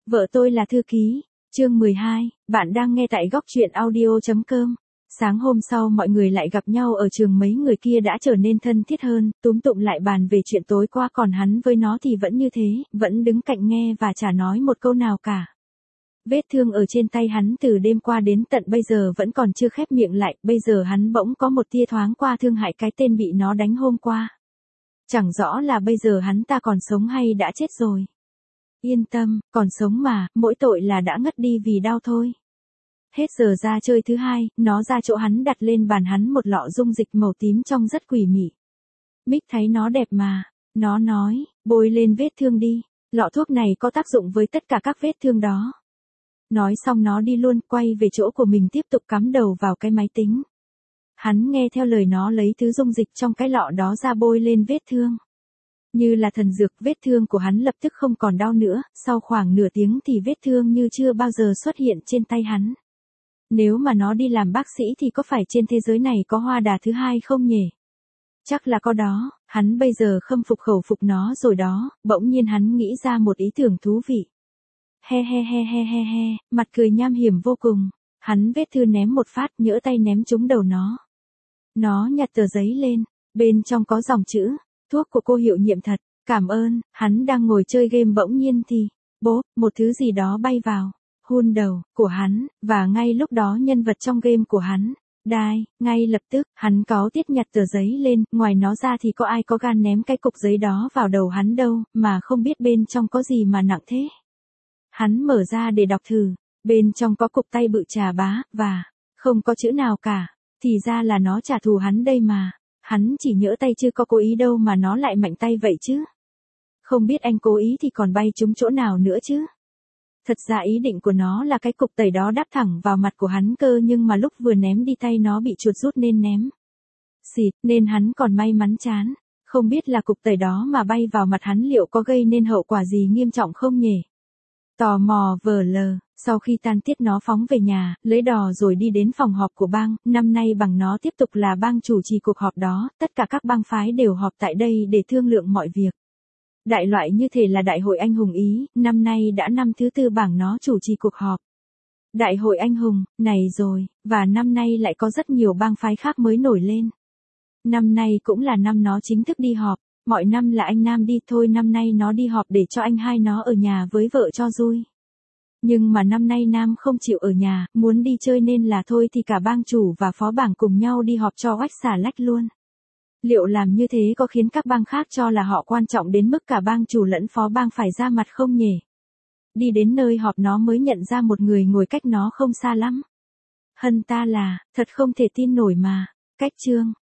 Vợ tôi là thư ký. Chương 12, bạn đang nghe tại góc truyện audio.com. Sáng hôm sau mọi người lại gặp nhau ở trường, mấy người kia đã trở nên thân thiết hơn, túm tụm lại bàn về chuyện tối qua, còn hắn với nó thì vẫn như thế, vẫn đứng cạnh nghe và chả nói một câu nào cả. Vết thương ở trên tay hắn từ đêm qua đến tận bây giờ vẫn còn chưa khép miệng lại, bây giờ hắn bỗng có một tia thoáng qua thương hại cái tên bị nó đánh hôm qua. Chẳng rõ là bây giờ hắn ta còn sống hay đã chết rồi. Yên tâm, còn sống mà, mỗi tội là đã ngất đi vì đau thôi. Hết giờ ra chơi thứ hai, nó ra chỗ hắn đặt lên bàn hắn một lọ dung dịch màu tím trông rất quỷ mị. Mick thấy nó đẹp mà, nó nói, bôi lên vết thương đi, lọ thuốc này có tác dụng với tất cả các vết thương đó. Nói xong nó đi luôn, quay về chỗ của mình tiếp tục cắm đầu vào cái máy tính. Hắn nghe theo lời nó lấy thứ dung dịch trong cái lọ đó ra bôi lên vết thương. Như là thần dược, vết thương của hắn lập tức không còn đau nữa, sau khoảng nửa tiếng thì vết thương như chưa bao giờ xuất hiện trên tay hắn. Nếu mà nó đi làm bác sĩ thì có phải trên thế giới này có Hoa Đà thứ hai không nhỉ? Chắc là có đó, hắn bây giờ khâm phục khẩu phục nó rồi đó, bỗng nhiên hắn nghĩ ra một ý tưởng thú vị. He he he he he he, mặt cười nham hiểm vô cùng, hắn vết thương ném một phát, nhỡ tay ném trúng đầu nó. Nó nhặt tờ giấy lên, bên trong có dòng chữ, thuốc của cô hiệu nhiệm thật, cảm ơn. Hắn đang ngồi chơi game bỗng nhiên thì, bốp, một thứ gì đó bay vào, hun đầu của hắn, và ngay lúc đó nhân vật trong game của hắn, đai, ngay lập tức, hắn cáu tiết nhặt tờ giấy lên, ngoài nó ra thì có ai có gan ném cái cục giấy đó vào đầu hắn đâu, mà không biết bên trong có gì mà nặng thế. Hắn mở ra để đọc thử, bên trong có cục tay bự chà bá, và không có chữ nào cả, thì ra là nó trả thù hắn đây mà. Hắn chỉ nhỡ tay chứ có cố ý đâu mà nó lại mạnh tay vậy chứ. Không biết anh cố ý thì còn bay trúng chỗ nào nữa chứ. Thật ra ý định của nó là cái cục tẩy đó đáp thẳng vào mặt của hắn cơ, nhưng mà lúc vừa ném đi tay nó bị chuột rút nên ném xịt, nên hắn còn may mắn chán. Không biết là cục tẩy đó mà bay vào mặt hắn liệu có gây nên hậu quả gì nghiêm trọng không nhỉ? Tò mò vờ lờ, sau khi tan tiết nó phóng về nhà, lấy đò rồi đi đến phòng họp của bang, năm nay bằng nó tiếp tục là bang chủ trì cuộc họp đó, tất cả các bang phái đều họp tại đây để thương lượng mọi việc. Đại loại như thể là đại hội anh hùng Ý, năm nay đã năm thứ tư bảng nó chủ trì cuộc họp. Đại hội anh hùng, này rồi, và năm nay lại có rất nhiều bang phái khác mới nổi lên. Năm nay cũng là năm nó chính thức đi họp. Mọi năm là anh Nam đi thôi, năm nay nó đi họp để cho anh hai nó ở nhà với vợ cho vui. Nhưng mà năm nay Nam không chịu ở nhà, muốn đi chơi nên là thôi thì cả bang chủ và phó bảng cùng nhau đi họp cho oách xả lách luôn. Liệu làm như thế có khiến các bang khác cho là họ quan trọng đến mức cả bang chủ lẫn phó bang phải ra mặt không nhỉ? Đi đến nơi họp nó mới nhận ra một người ngồi cách nó không xa lắm. Hân ta là, thật không thể tin nổi mà, cách Trương,